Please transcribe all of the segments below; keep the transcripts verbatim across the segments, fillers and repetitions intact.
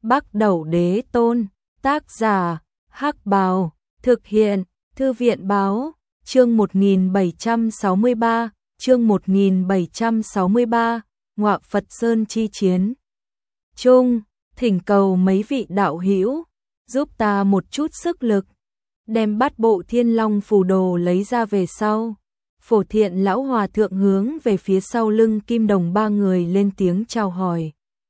Bắc Đẩu Đế Tôn, tác giả, Hắc Bào, thực hiện, Thư viện Báo, chương một nghìn bảy trăm sáu mươi ba, chương một nghìn bảy trăm sáu mươi ba, Ngọa Phật Sơn chi chiến. Chung, thỉnh cầu mấy vị đạo hữu giúp ta một chút sức lực, đem bát bộ Thiên Long phù đồ lấy ra về sau. Phổ Thiện lão hòa thượng hướng về phía sau lưng Kim Đồng ba người lên tiếng chào hỏi.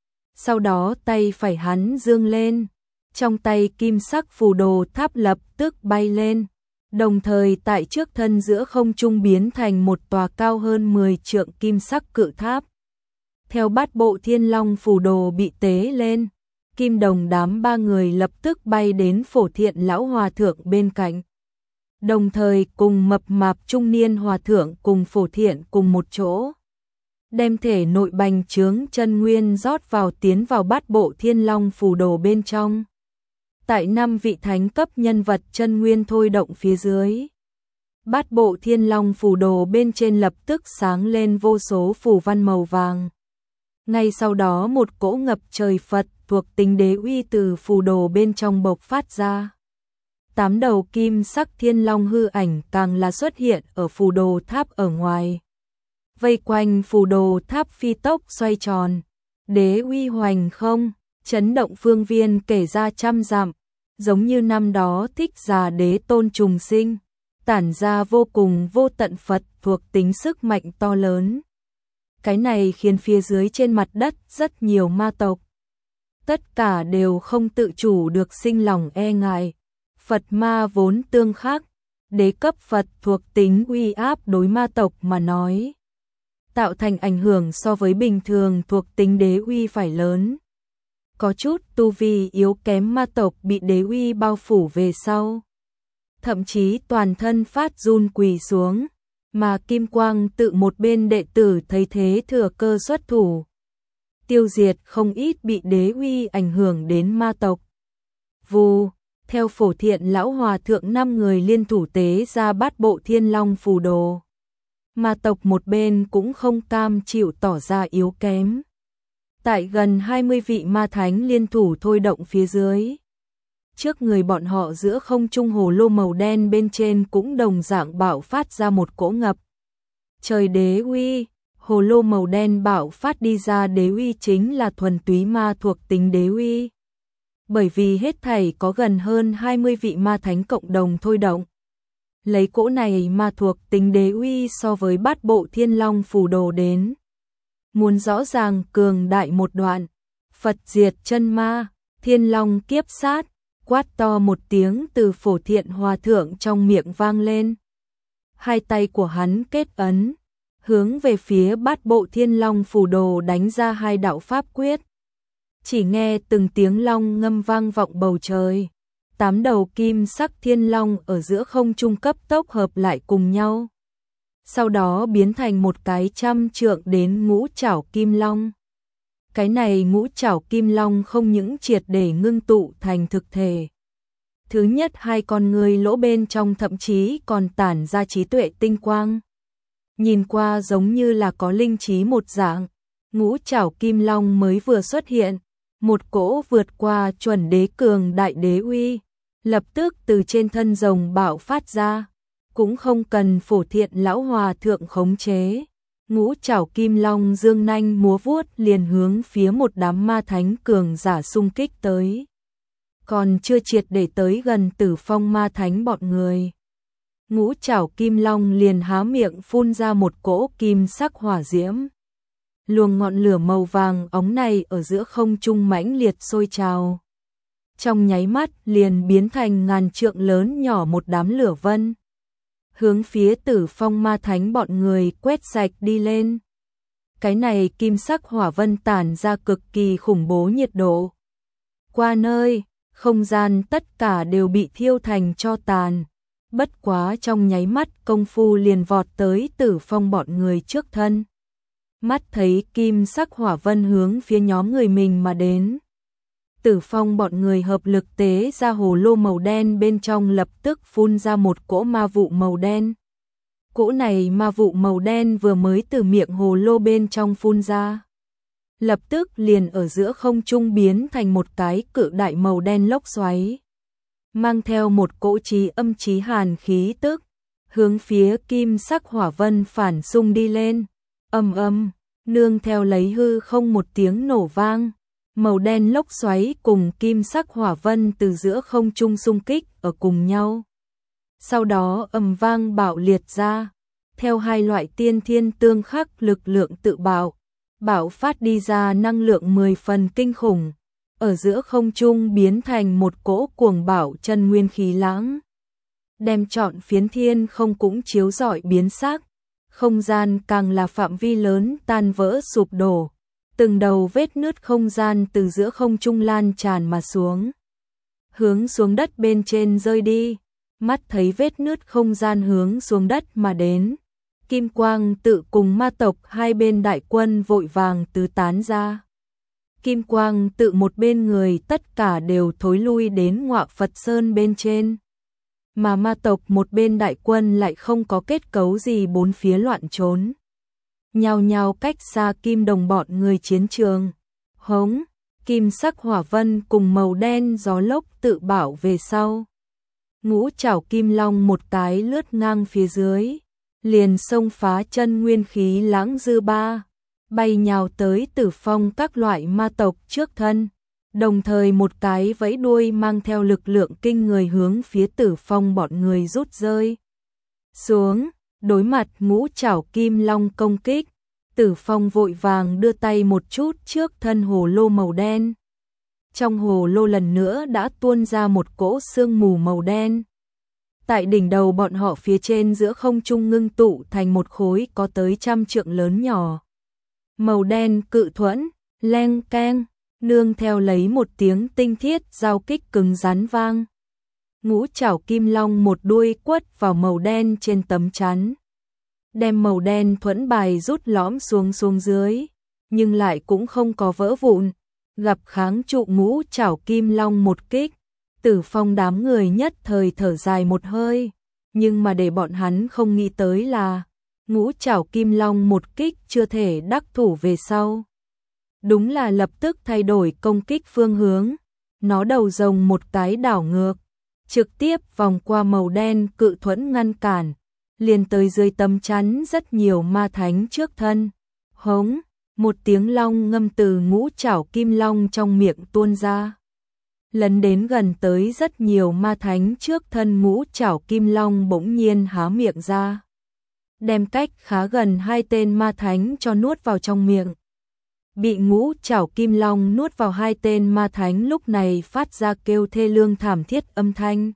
Sau đó tay phải hắn dương lên, trong tay kim sắc phù đồ tháp lập tức bay lên, đồng thời tại trước thân giữa không trung biến thành một tòa cao hơn mười trượng kim sắc cự tháp. Theo bát bộ Thiên Long phù đồ bị tế lên, Kim Đồng đám ba người lập tức bay đến Phổ Thiện lão hòa thượng bên cạnh. Đồng thời cùng mập mạp trung niên hòa thượng cùng Phổ Thiện cùng một chỗ, đem thể nội bành trướng chân nguyên rót vào tiến vào bát bộ Thiên Long phù đồ bên trong. Tại năm vị thánh cấp nhân vật chân nguyên thôi động phía dưới, bát bộ Thiên Long phù đồ bên trên lập tức sáng lên vô số phù văn màu vàng. Ngay sau đó một cỗ ngập trời Phật thuộc tính đế uy từ phù đồ bên trong bộc phát ra. Tám đầu kim sắc thiên long hư ảnh càng là xuất hiện ở phù đồ tháp ở ngoài. Vây quanh phù đồ tháp phi tốc xoay tròn, đế uy hoành không, chấn động phương viên kể ra trăm dặm, giống như năm đó Thích Già Đế Tôn trùng sinh, tản ra vô cùng vô tận Phật thuộc tính sức mạnh to lớn. Cái này khiến phía dưới trên mặt đất rất nhiều ma tộc, tất cả đều không tự chủ được sinh lòng e ngại. Phật ma vốn tương khắc, đế cấp Phật thuộc tính uy áp đối ma tộc mà nói, tạo thành ảnh hưởng so với bình thường thuộc tính đế uy phải lớn. Có chút tu vi yếu kém ma tộc bị đế uy bao phủ về sau, thậm chí toàn thân phát run quỳ xuống, mà Kim Quang tự một bên đệ tử thấy thế thừa cơ xuất thủ, tiêu diệt không ít bị đế uy ảnh hưởng đến ma tộc. Vù, theo Phổ Thiện lão hòa thượng năm người liên thủ tế ra bát bộ Thiên Long phù đồ, ma tộc một bên cũng không cam chịu tỏ ra yếu kém. Tại gần hai mươi vị ma thánh liên thủ thôi động phía dưới, trước người bọn họ giữa không trung hồ lô màu đen bên trên cũng đồng dạng bạo phát ra một cỗ ngập trời đế uy. Hồ lô màu đen bạo phát đi ra đế uy chính là thuần túy ma thuộc tính đế uy. Bởi vì hết thảy có gần hơn hai mươi vị ma thánh cộng đồng thôi động, lấy cỗ này ma thuộc tính đế uy so với bát bộ Thiên Long phù đồ đến, muốn rõ ràng cường đại một đoạn. Phật diệt chân ma, Thiên Long kiếp sát, quát to một tiếng từ Phổ Thiện hòa thượng trong miệng vang lên. Hai tay của hắn kết ấn, hướng về phía bát bộ Thiên Long phù đồ đánh ra hai đạo pháp quyết. Chỉ nghe từng tiếng long ngâm vang vọng bầu trời, tám đầu kim sắc thiên long ở giữa không trung cấp tốc hợp lại cùng nhau, sau đó biến thành một cái trăm trượng đến ngũ trảo kim long. Cái này ngũ trảo kim long không những triệt để ngưng tụ thành thực thể, thứ nhất hai con người lỗ bên trong thậm chí còn tản ra trí tuệ tinh quang, nhìn qua giống như là có linh trí một dạng. Ngũ trảo kim long mới vừa xuất hiện, một cỗ vượt qua chuẩn đế cường đại đế uy lập tức từ trên thân rồng bạo phát ra, cũng không cần Phổ Thiện lão hòa thượng khống chế. Ngũ trảo kim long dương nanh múa vuốt liền hướng phía một đám ma thánh cường giả xung kích tới. Còn chưa triệt để tới gần Tử Phong ma thánh bọn người, ngũ trảo kim long liền há miệng phun ra một cỗ kim sắc hỏa diễm. Luồng ngọn lửa màu vàng óng này ở giữa không trung mãnh liệt sôi trào, trong nháy mắt liền biến thành ngàn trượng lớn nhỏ một đám lửa vân, hướng phía Tử Phong ma thánh bọn người quét sạch đi lên. Cái này kim sắc hỏa vân tản ra cực kỳ khủng bố nhiệt độ, qua nơi không gian tất cả đều bị thiêu thành tro tàn. Bất quá trong nháy mắt công phu liền vọt tới Tử Phong bọn người trước thân. Mắt thấy kim sắc hỏa vân hướng phía nhóm người mình mà đến, Tử Phong bọn người hợp lực tế ra hồ lô màu đen bên trong lập tức phun ra một cỗ ma vụ màu đen. Cỗ này ma vụ màu đen vừa mới từ miệng hồ lô bên trong phun ra, lập tức liền ở giữa không trung biến thành một cái cự đại màu đen lốc xoáy, mang theo một cỗ chí âm chí hàn khí tức, hướng phía kim sắc hỏa vân phản xung đi lên. Ầm ầm, nương theo lấy hư không một tiếng nổ vang, màu đen lốc xoáy cùng kim sắc hỏa vân từ giữa không trung xung kích ở cùng nhau. Sau đó ầm vang bạo liệt ra, theo hai loại tiên thiên tương khắc lực lượng tự bạo, bạo phát đi ra năng lượng mười phần kinh khủng, ở giữa không trung biến thành một cỗ cuồng bạo chân nguyên khí lãng, đem trọn phiến thiên không cũng chiếu rọi biến sắc, không gian càng là phạm vi lớn tan vỡ sụp đổ, từng đầu vết nứt không gian từ giữa không trung lan tràn mà xuống, hướng xuống đất bên trên rơi đi. Mắt thấy vết nứt không gian hướng xuống đất mà đến, Kim Quang Tự cùng ma tộc hai bên đại quân vội vàng tứ tán ra. Kim Quang Tự một bên người tất cả đều thối lui đến Ngọa Phật Sơn bên trên, mà ma tộc một bên đại quân lại không có kết cấu gì bốn phía loạn trốn, nhao nhao cách xa Kim Đồng bọn người chiến trường. Hống, kim sắc hỏa vân cùng màu đen gió lốc tự bảo về sau. Ngũ trảo kim long một cái lướt ngang phía dưới, liền xông phá chân nguyên khí lãng dư ba, bay nhào tới Tử Phong các loại ma tộc trước thân, đồng thời một cái vẫy đuôi mang theo lực lượng kinh người hướng phía Tử Phong bọn người rút rơi xuống. Đối mặt ngũ trảo kim long công kích, Tử Phong vội vàng đưa tay một chút trước thân hồ lô màu đen. Trong hồ lô lần nữa đã tuôn ra một cỗ sương mù màu đen. Tại đỉnh đầu bọn họ phía trên giữa không trung ngưng tụ thành một khối có tới trăm trượng lớn nhỏ. Màu đen cự thuẫn, leng keng, nương theo lấy một tiếng tinh thiết giao kích cứng rắn vang. Ngũ trảo kim long một đuôi quất vào màu đen trên tấm chắn, đem màu đen thuẫn bài rút lõm xuống xuống dưới, nhưng lại cũng không có vỡ vụn, gặp kháng trụ ngũ trảo kim long một kích. Tử Phong đám người nhất thời thở dài một hơi, nhưng mà để bọn hắn không nghĩ tới là ngũ trảo kim long một kích chưa thể đắc thủ về sau. Đúng là lập tức thay đổi công kích phương hướng, nó đầu rồng một cái đảo ngược, trực tiếp vòng qua màu đen cự thuẫn ngăn cản, liền tới dưới tấm chắn rất nhiều ma thánh trước thân. Hống, một tiếng long ngâm từ ngũ trảo kim long trong miệng tuôn ra, lấn đến gần tới rất nhiều ma thánh trước thân. Ngũ trảo kim long bỗng nhiên há miệng ra, đem cách khá gần hai tên ma thánh cho nuốt vào trong miệng. Bị ngũ trảo kim long nuốt vào hai tên ma thánh lúc này phát ra kêu thê lương thảm thiết âm thanh.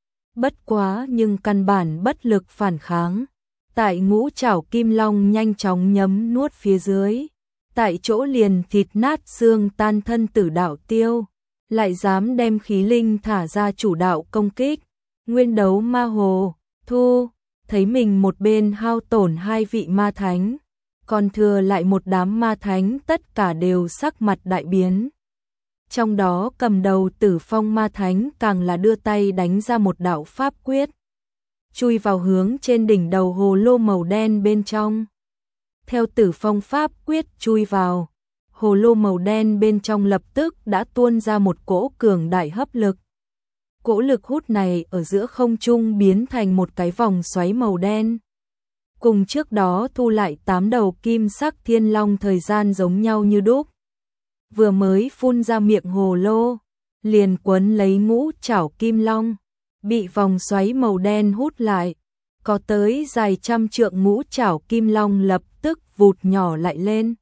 Bất quá nhưng căn bản bất lực phản kháng, tại ngũ trảo kim long nhanh chóng nhấm nuốt phía dưới, tại chỗ liền thịt nát xương tan thân tử đạo tiêu, lại dám đem khí linh thả ra chủ đạo công kích. Nguyên đấu ma hồ, thu, thấy mình một bên hao tổn hai vị ma thánh, còn thừa lại một đám ma thánh tất cả đều sắc mặt đại biến. Trong đó cầm đầu Tử Phong ma thánh càng là đưa tay đánh ra một đạo pháp quyết, chui vào hướng trên đỉnh đầu hồ lô màu đen bên trong. Theo Tử Phong pháp quyết chui vào, hồ lô màu đen bên trong lập tức đã tuôn ra một cỗ cường đại hấp lực. Cỗ lực hút này ở giữa không trung biến thành một cái vòng xoáy màu đen. Cùng trước đó thu lại tám đầu kim sắc thiên long thời gian giống nhau như đúc. Vừa mới phun ra miệng hồ lô, liền quấn lấy ngũ trảo kim long, bị vòng xoáy màu đen hút lại. Có tới dài trăm trượng ngũ trảo kim long lập tức vụt nhỏ lại lên.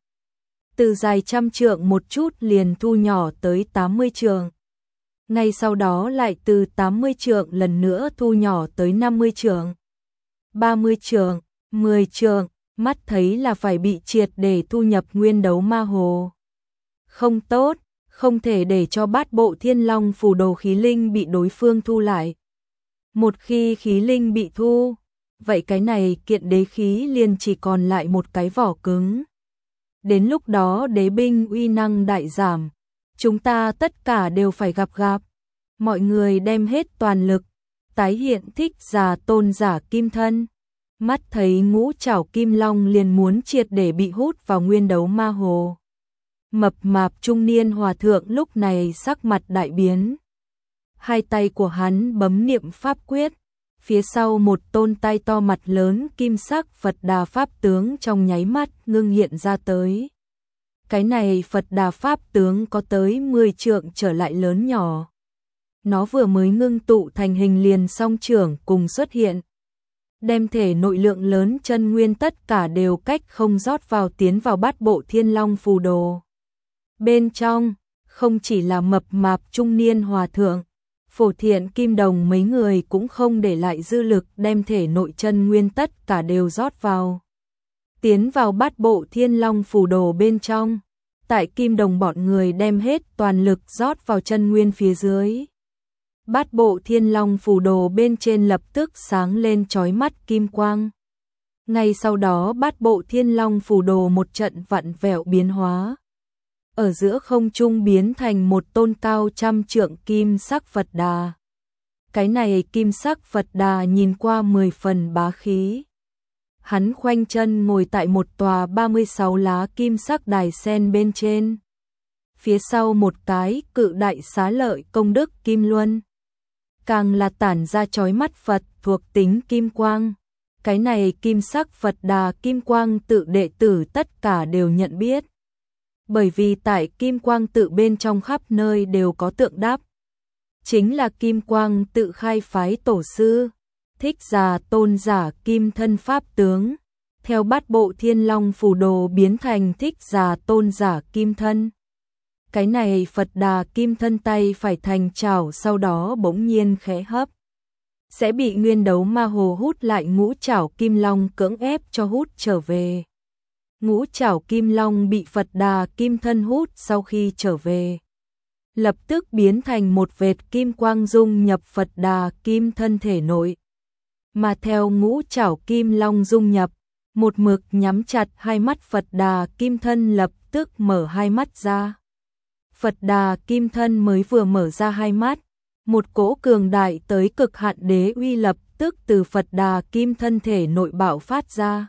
Từ dài trăm trượng một chút liền thu nhỏ tới tám mươi trượng. Ngay sau đó lại từ tám mươi trượng lần nữa thu nhỏ tới năm mươi trượng, ba mươi trượng, mười trượng, mắt thấy là phải bị triệt để thu nhập nguyên đấu ma hồ. Không tốt, không thể để cho bát bộ thiên long phù đồ khí linh bị đối phương thu lại. Một khi khí linh bị thu, vậy cái này kiện đế khí liền chỉ còn lại một cái vỏ cứng. Đến lúc đó đế binh uy năng đại giảm, chúng ta tất cả đều phải gặp gặp. Mọi người đem hết toàn lực, tái hiện thích giả tôn giả kim thân. Mắt thấy ngũ trảo kim long liền muốn triệt để bị hút vào nguyên đấu ma hồ. Mập mạp trung niên hòa thượng lúc này sắc mặt đại biến. Hai tay của hắn bấm niệm pháp quyết, phía sau một tôn tay to mặt lớn kim sắc Phật Đà Pháp tướng trong nháy mắt ngưng hiện ra tới. Cái này Phật Đà Pháp tướng có tới mười trượng trở lại lớn nhỏ. Nó vừa mới ngưng tụ thành hình liền song trưởng cùng xuất hiện. Đem thể nội lượng lớn chân nguyên tất cả đều cách không rót vào tiến vào bát bộ Thiên Long phù đồ. Bên trong, không chỉ là mập mạp trung niên hòa thượng, Phổ Thiện Kim Đồng mấy người cũng không để lại dư lực đem thể nội chân nguyên tất cả đều rót vào. Tiến vào bát bộ Thiên Long phù đồ bên trong, tại Kim Đồng bọn người đem hết toàn lực rót vào chân nguyên phía dưới. Bát bộ Thiên Long phù đồ bên trên lập tức sáng lên chói mắt kim quang. Ngay sau đó bát bộ Thiên Long phù đồ một trận vặn vẹo biến hóa. Ở giữa không trung biến thành một tôn cao trăm trượng kim sắc Phật Đà. Cái này kim sắc Phật Đà nhìn qua mười phần bá khí. Hắn khoanh chân ngồi tại một tòa ba mươi sáu lá kim sắc đài sen bên trên. Phía sau một cái cự đại xá lợi công đức kim luân. Càng là tản ra chói mắt Phật thuộc tính kim quang. Cái này kim sắc Phật Đà kim quang tự đệ tử tất cả đều nhận biết. Bởi vì tại kim quang tự bên trong khắp nơi đều có tượng đáp. Chính là kim quang tự khai phái tổ sư, Thích Giả Tôn giả kim thân pháp tướng. Theo bát bộ Thiên Long phù đồ biến thành Thích Giả Tôn giả kim thân. Cái này Phật Đà kim thân tay phải thành chảo sau đó bỗng nhiên khẽ hấp. Sẽ bị nguyên đấu ma hồ hút lại ngũ chảo kim long cưỡng ép cho hút trở về. Ngũ chảo kim long bị Phật Đà kim thân hút sau khi trở về. Lập tức biến thành một vệt kim quang dung nhập Phật Đà kim thân thể nội. Mà theo ngũ chảo kim long dung nhập, một mực nhắm chặt hai mắt Phật Đà kim thân lập tức mở hai mắt ra. Phật Đà kim thân mới vừa mở ra hai mắt, một cỗ cường đại tới cực hạn đế uy lập tức từ Phật Đà kim thân thể nội bạo phát ra.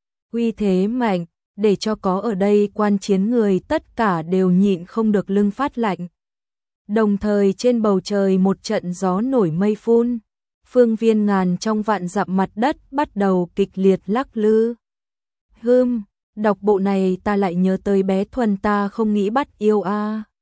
Uy thế mạnh, để cho có ở đây quan chiến người tất cả đều nhịn không được lưng phát lạnh. Đồng thời trên bầu trời một trận gió nổi mây phun, phương viên ngàn trong vạn dặm mặt đất bắt đầu kịch liệt lắc lư. Hừm, đọc bộ này ta lại nhớ tới bé Thuần ta không nghĩ bắt yêu a. À.